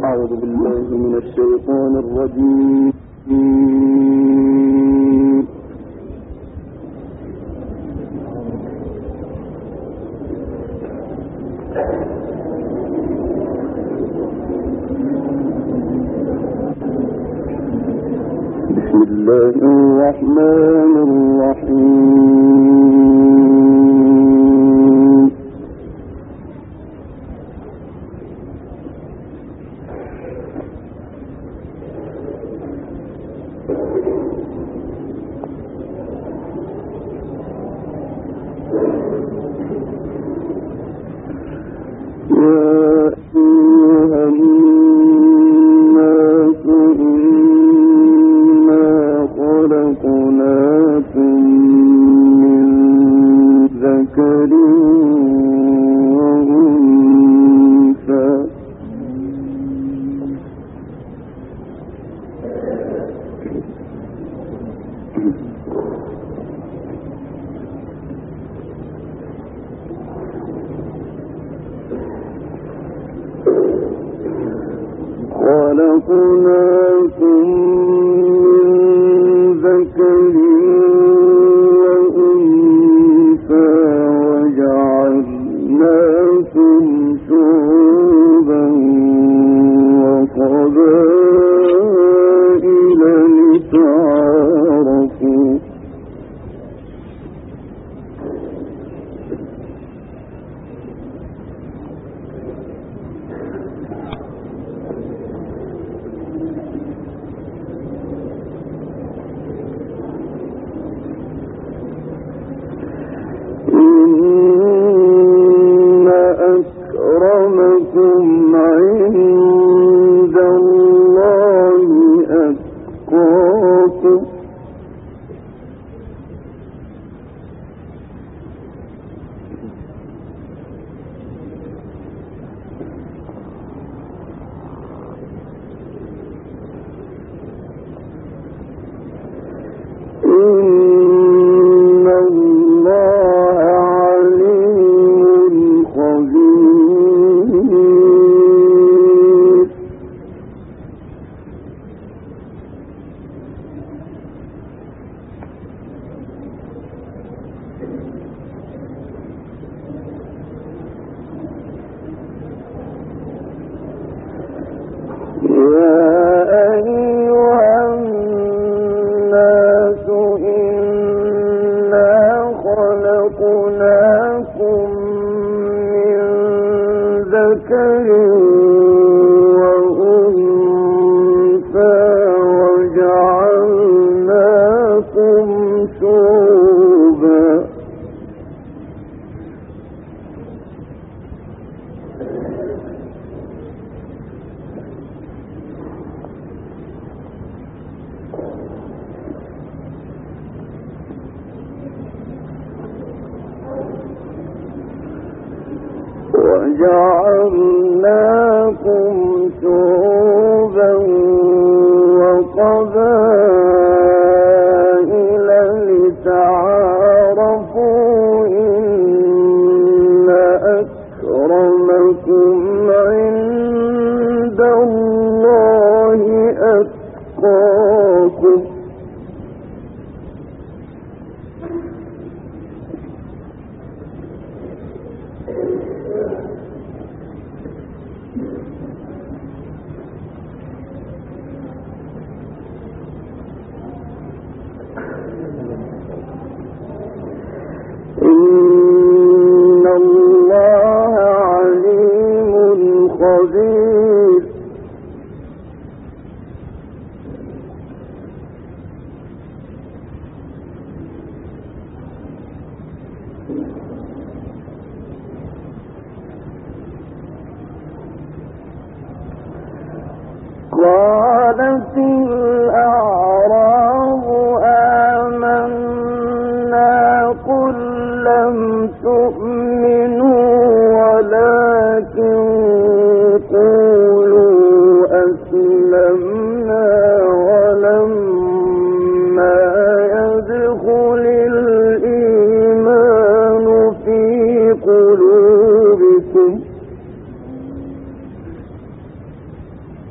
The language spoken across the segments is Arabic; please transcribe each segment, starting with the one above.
أعوذ بالله من الشيطان الرجيم. بسم الله الرحمن الرحيم. خلقناكم من ذكر وأنثى وجعلناكم شعوبا وقبائل لتعارفوا إن أكرمكم عند الله أتقاكم إن الله عليم خبير. يا أيها الناس إنا خلقناكم من ذكر وأنثى وجعلناكم شعوبا وقبائل لتعارفوا إن أكرمكم عند الله أتقاكم إن الله عليم خبير. قالت الأعراب آمنا قل لم تؤمنوا ولكن قولوا أسلمنا ولما يدخل الإيمان في قلوبكم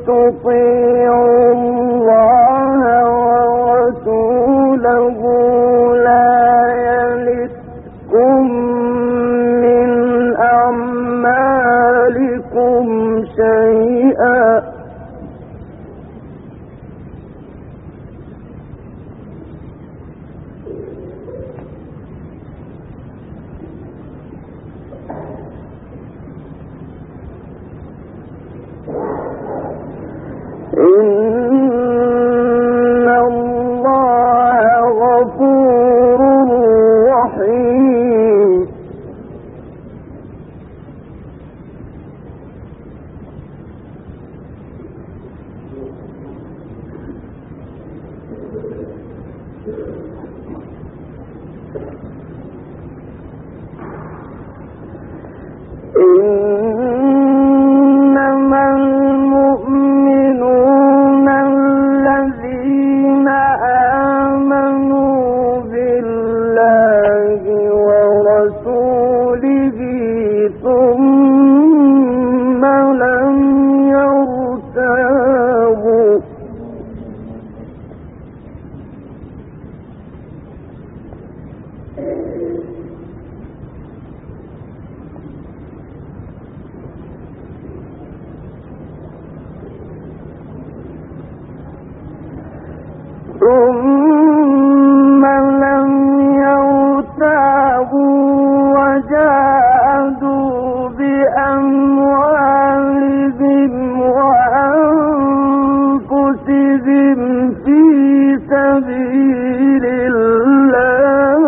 تطيعوا الله ورسوله لا يلتكم من أعمالكم شيئا إن الله غفور رحيم إنما المؤمنون الذين آمنوا بالله ورسوله ثم لم يرتابوا وجاهدوا بأموالهم وأنفسهم في سبيل الله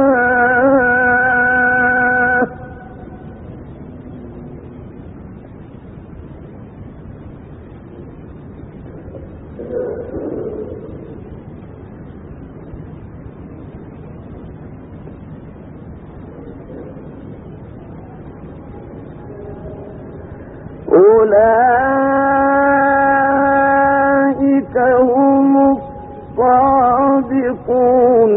أولئك هم الصادقون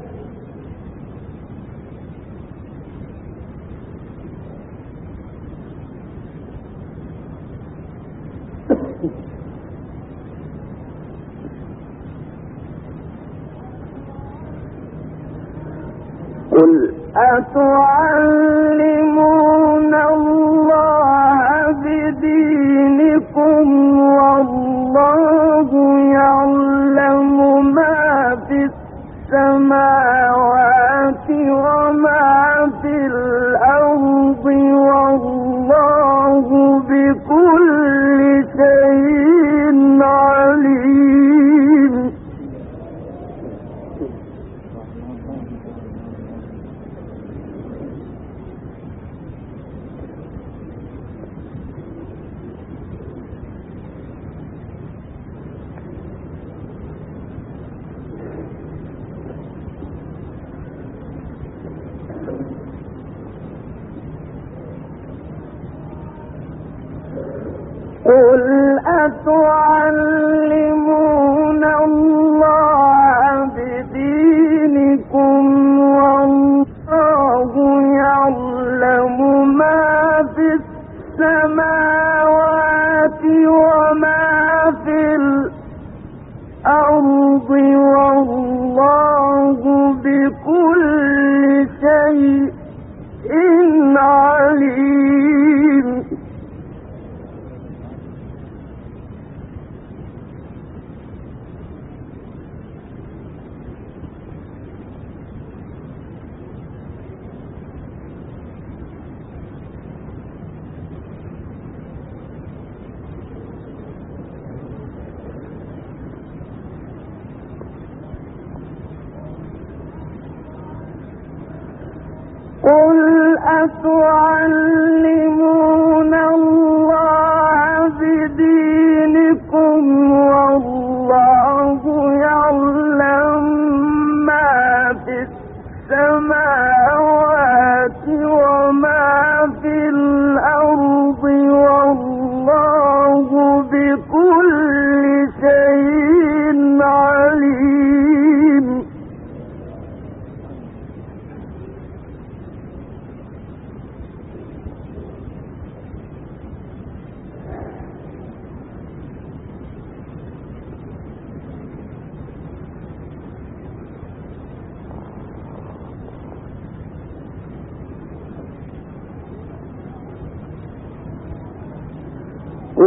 قل أتعلمون الله بدينكم والله يعلم ما في السماوات وما في الأرض والله بكل شيء عليم قل أتعلمون الله بدينكم والله يعلم ما في السماوات وما في الأرض والله بكل شيء عليم قل أتعلمون الله بدينكم والله يعلم ما في السماوات وما في الأرض والله بكل شيء عليم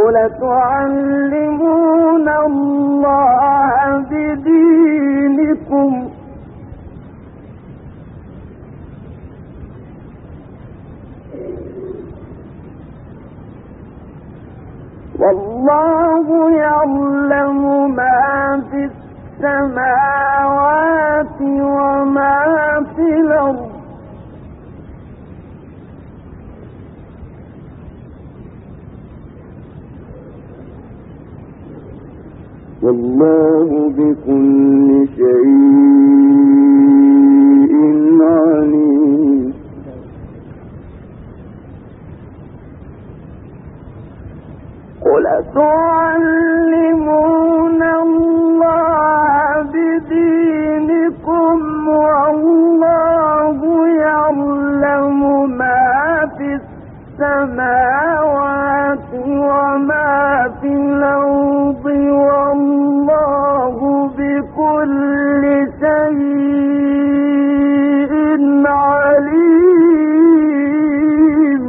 قل تعلمون الله بدينكم والله يعلم ما في السماوات وما في الأرض والله بكل شيء عليم. قل تعلمون الله بدينكم والله يعلم ما في السماوات وما في الأرض والله بكل شيء عليم.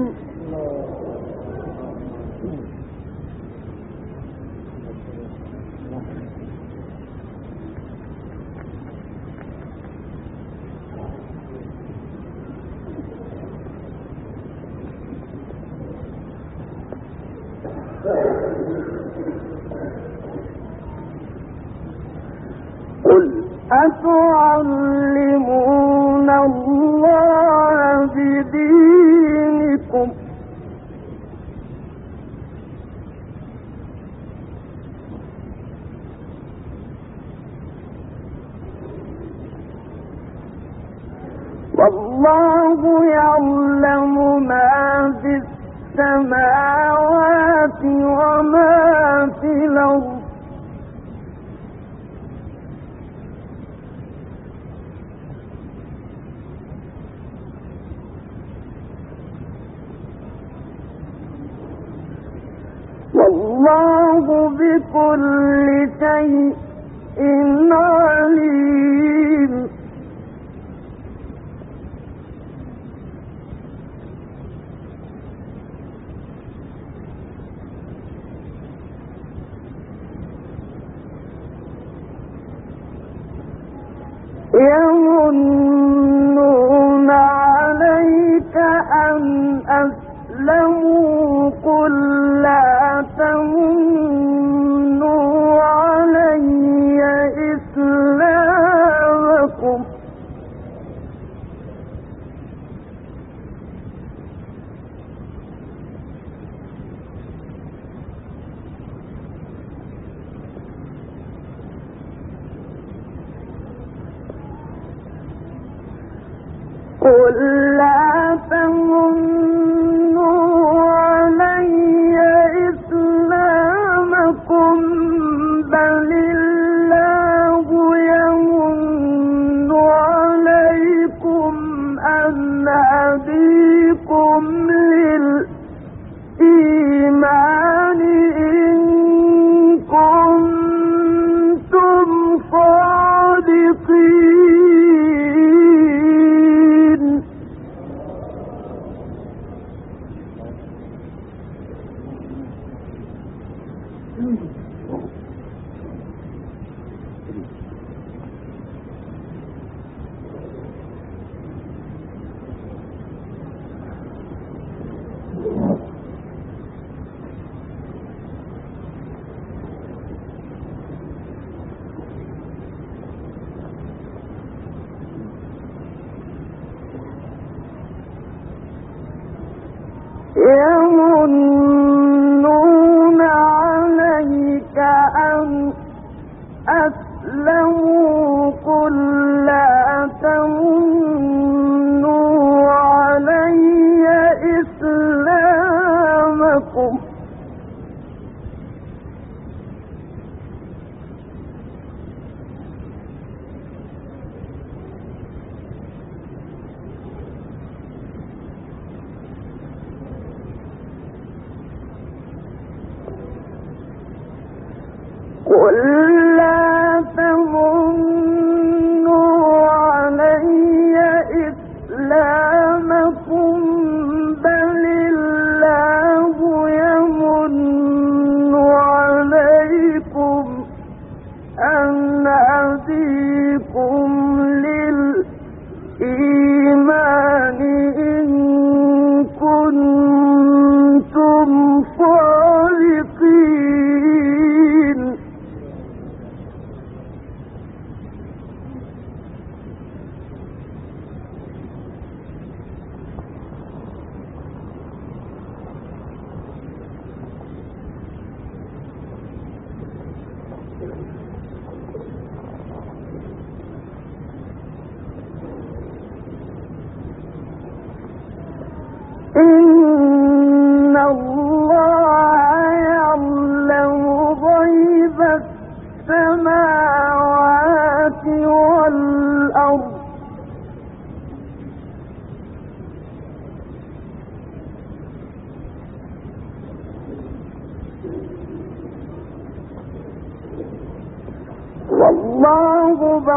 قل أتعلمون الله بدينكم والله يعلم ما في السماوات وما في الأرض والله بكل شيء عليم. يمنون عليك أن أسلموا قل لا تمنوا علي إسلامكم قل لا تمنوا علي إسلامكم بل الله يمن عليكم أن هديكم للإيمان إن كنتم صادقين. يمنون عليك أن أسلموا قل لا تمنوا علي إسلامكم قل لا تمنوا علي إسلامكم بل الله يمن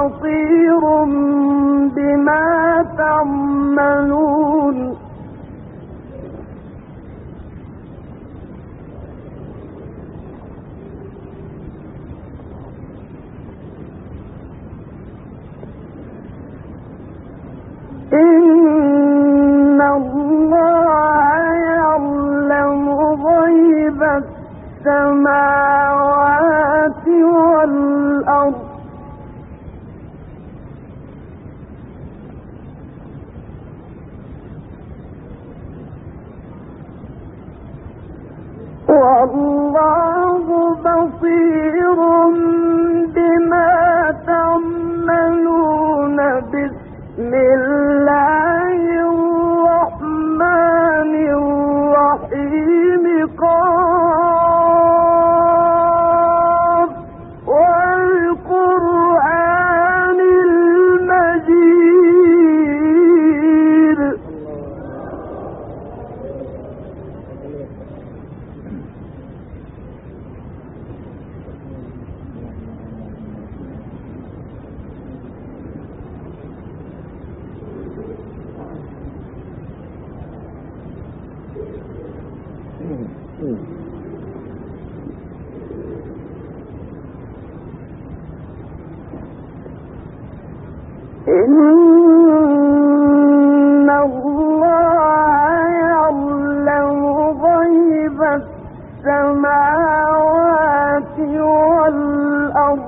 بصير بما تعملون إن الله يعلم غيب السماوات والأرض والله بصير بما تعملون بسم الله الرحمن الرحيم قاف والقرآن المجيد إن الله يعلم غيب السماوات والأرض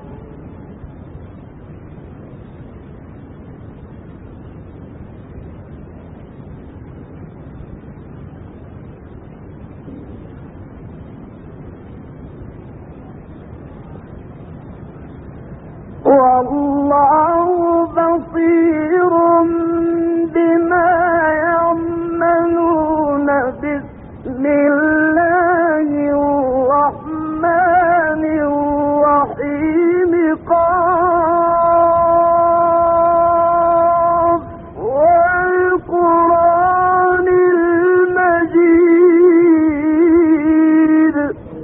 والله بصير بما يعملون بسم الله الرحمن الرحيم قاف والقرآن المجيد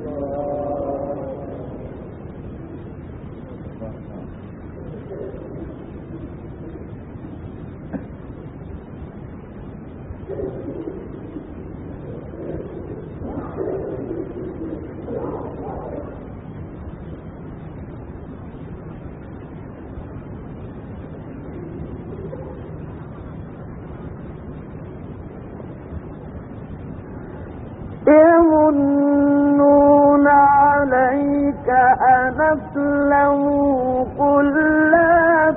يمنون عليك أن أسلموا قل لا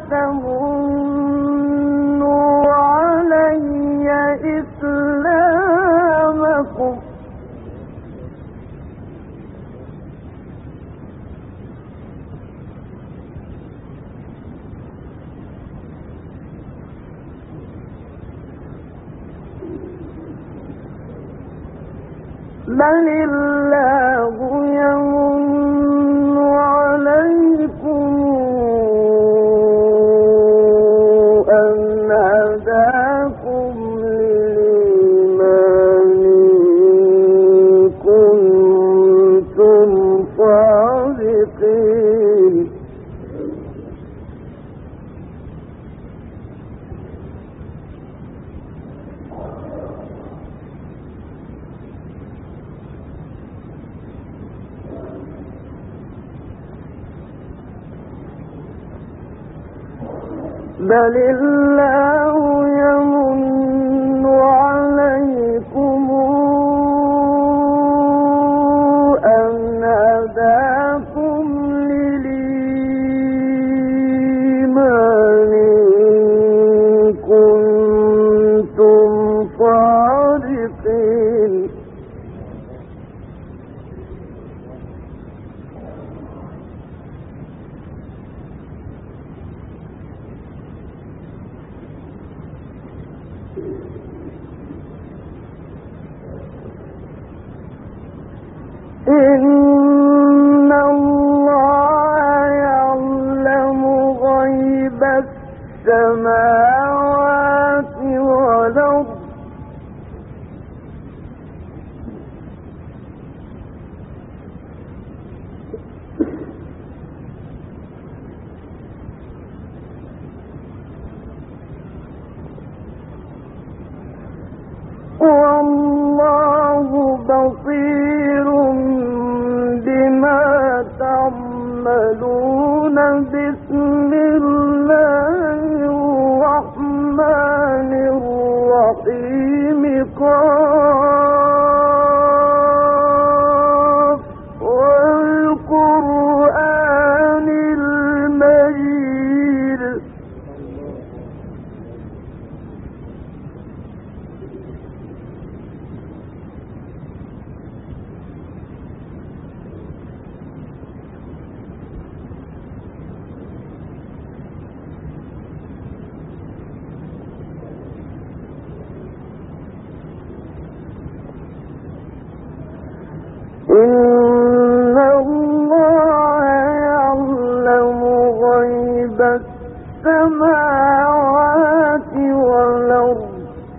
تمنوا علي إسلامكم بل الله يمن عليكم أن هداكم للإيمان إن كنتم صادقين بل الله يمن عليكم أن هداكم للإيمان إن كنتم صادقين إن الله يعلم غيب السماوات والأرض بصير بما تعملون. بسم الله الرحمن الرحيم. قاف والقرآن المجيد. إن الله يعلم غيب السماوات والأرض.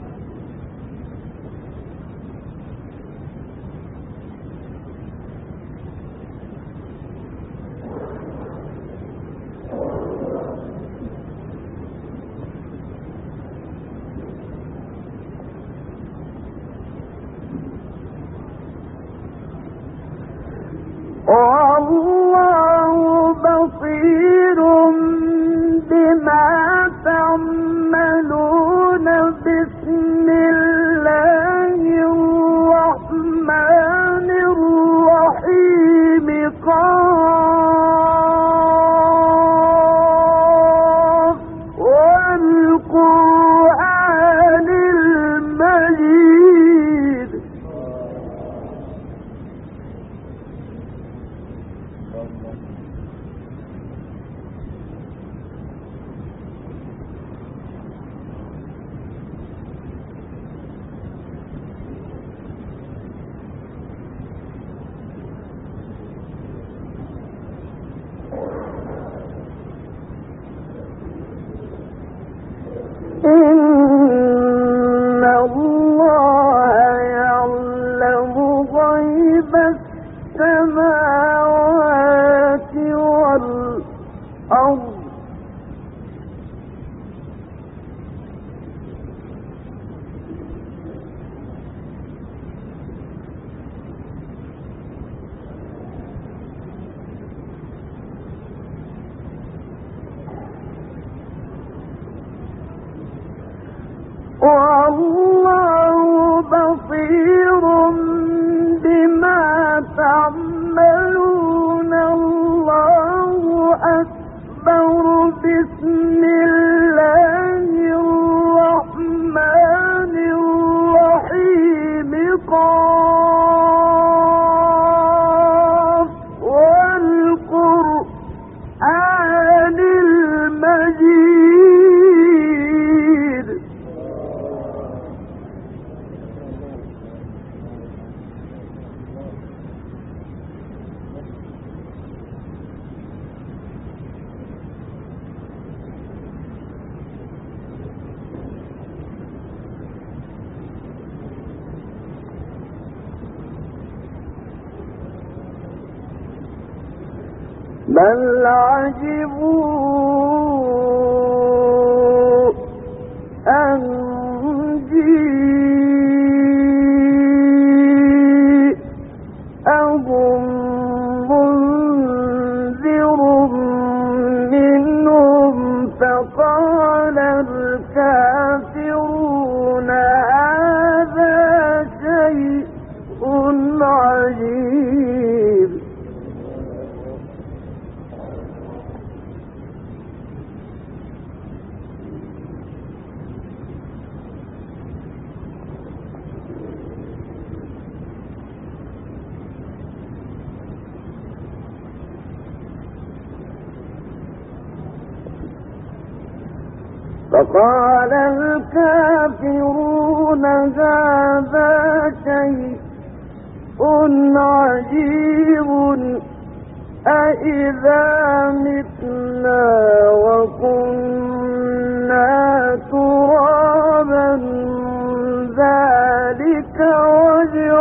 والله بصير بما تعملون. بسم الله الرحمن الرحيم. قاف والقرآن المجيد. إن الله يعلم غيب السماوات والأرض. والله بصير بما تعملون. الله أكبر. بسم الله الرحمن الرحيم. قاف والقرآن المجيد. بل عجبوا أن جيءهم منذر منهم فقال الكافرون هذا شيء عجيب. فقال الكافرون هذا شيء عجيب. أإذا متنا وكنا ترابا ذلك رجع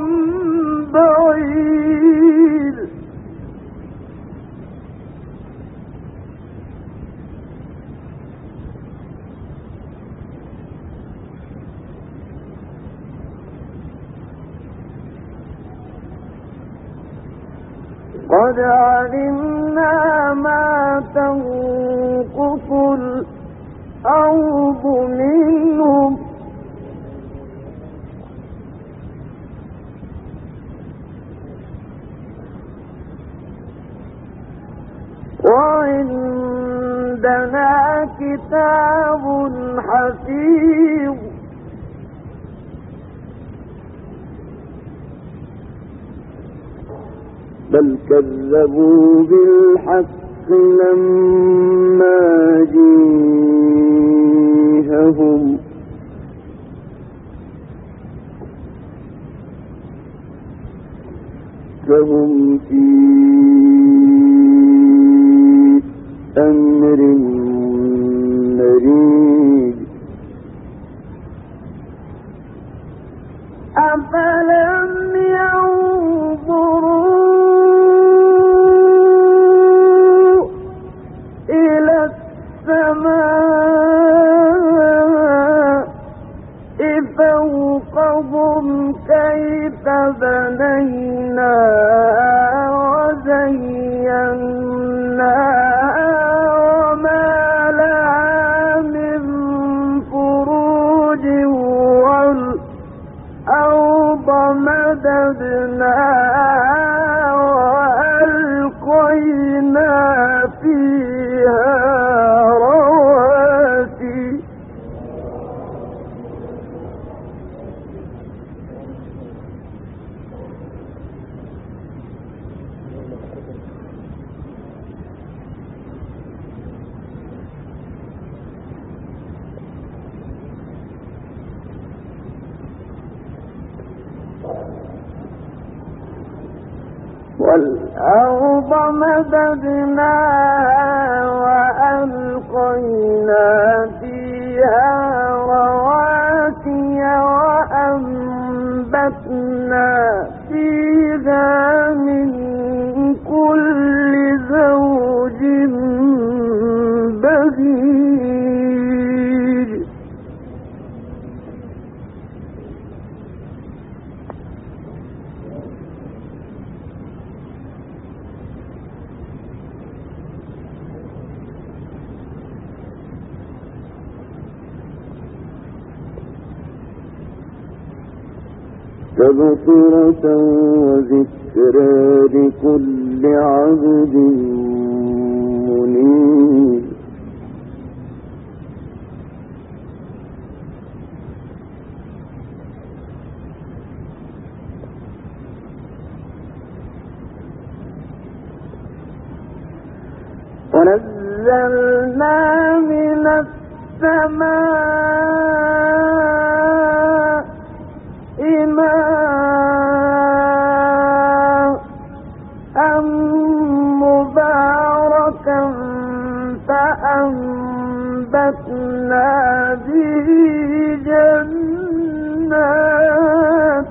بعيد. قد علمنا ما تنقص الأرض منهم وعندنا كتاب حفيظ بل كذبوا بالحق لما جيءهم فهم في أمر مريج أفلم ينظروا إلى السماء فوقهم كيف بنيناها وزيناها وما لها من فروج والأرض مددناها وألقينا فيها رواسي والأرض مددناها وألقينا فيها رواسي وأنبتنا فيها من كل زوج بهيج تبصرة وذكرى لكل عبد منيب ونزلنا من السماء ماء مباركا فأنبتنا به جنات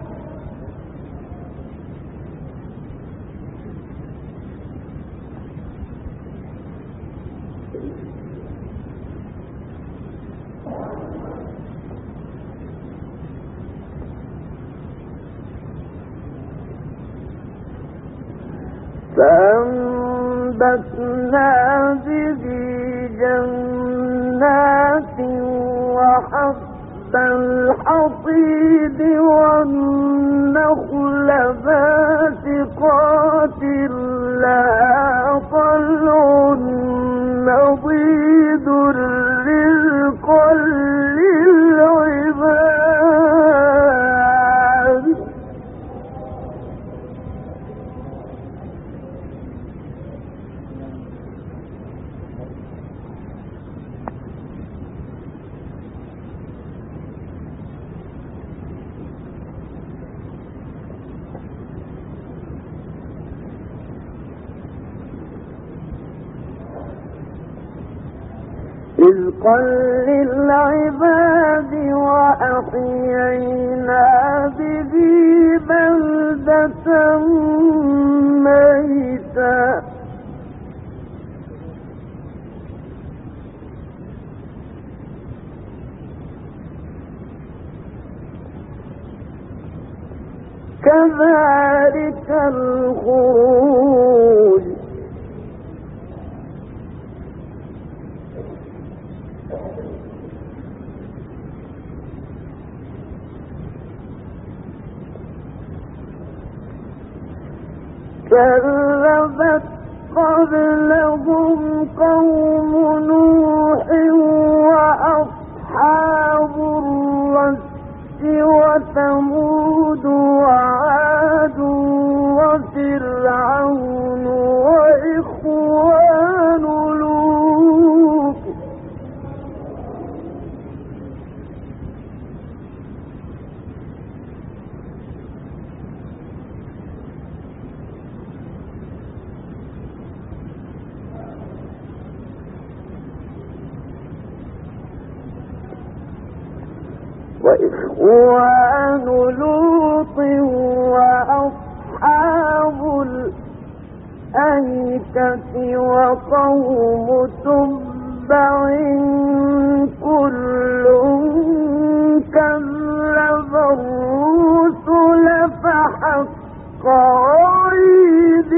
به جنات وحب الحصيد والنخل باسقات لها طلع نضيد رزقا للعباد رزقا للعباد وأحيينا به بلدة ميتا كذلك الخروج كذبت قبلهم قوم نوح وأصحاب الرس وثمود وعاد وفرعون وإخوان لوط وإخوان لوط وأصحاب الأيكة وقوم تبع كل كذب الرسل فحق وعيد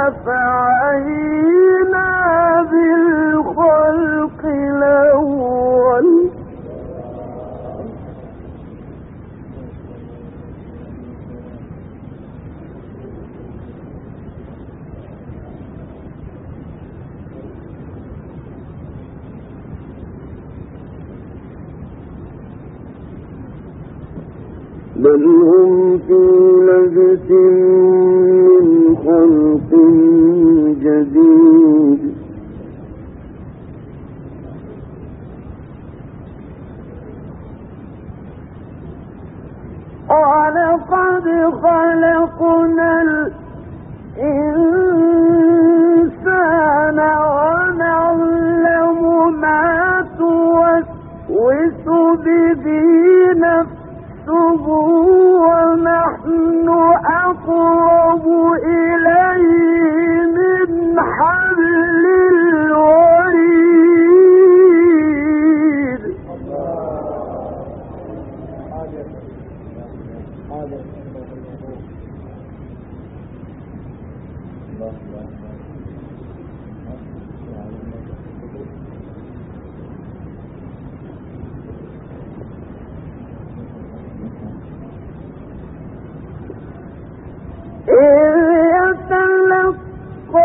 أفعينا بالخلق الأول بل هم في لبس من خلق جديد ولقد خلقنا الإنسان ونعلم ما توسوس به نفسه ونحن أقرب إليه من حبل الوريد يتلقى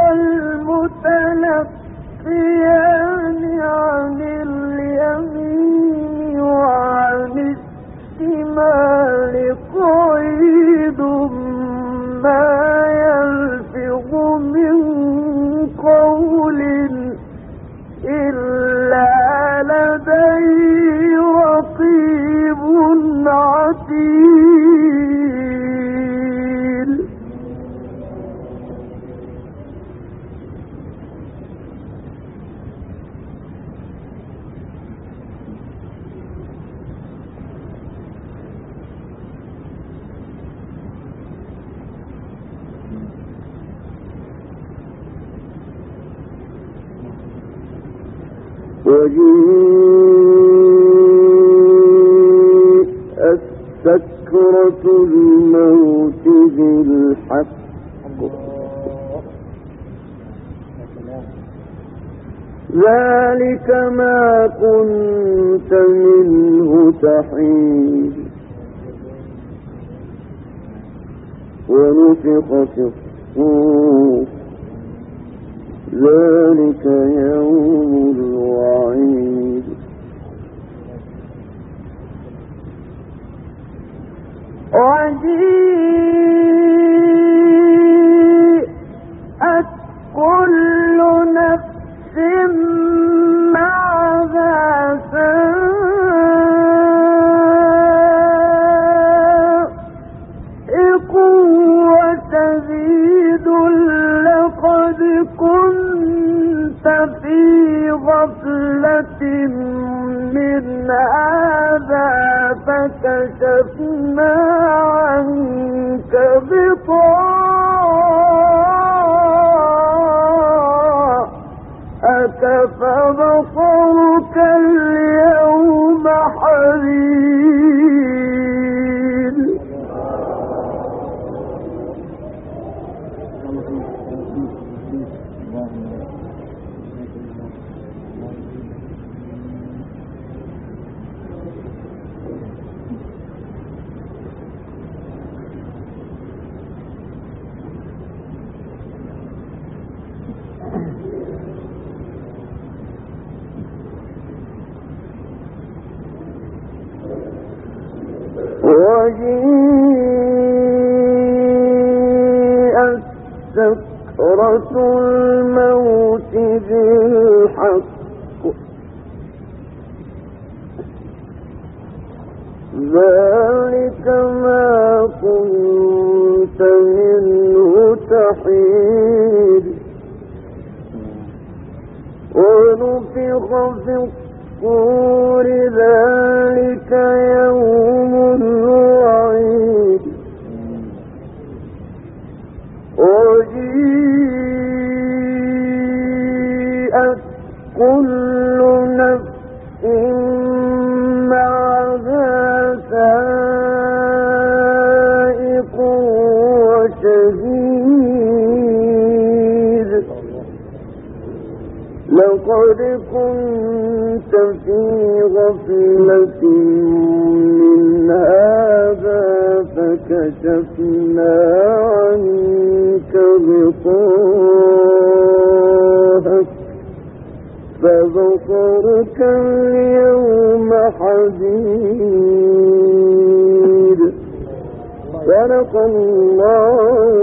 المتلقيان عن اليمين وعن الشمال قعيد ما يلفظ من قول إلا لديه رقيب عتيد وجيءت سكرة الموت بالحق ذلك ما كنت منه تحيد ونفخ في الصور ذلك يوم الوعيد وجيءت كل نفس معها سائق وشهيد لقد كنت في غفلة من هذا فكشفنا عنك غطاءك فبصرك اليوم حديد وجيءت سكرة الموت بالحق ذلك ما كنت منه تحيد ونفخ في الصور ذلك يوم الوعيد وجيءت كل نفس معها سائق وشهيد لقد كنت في غفلة من هذا فكشفنا عنك غطاءك فبصرك اليوم حديد صدق الله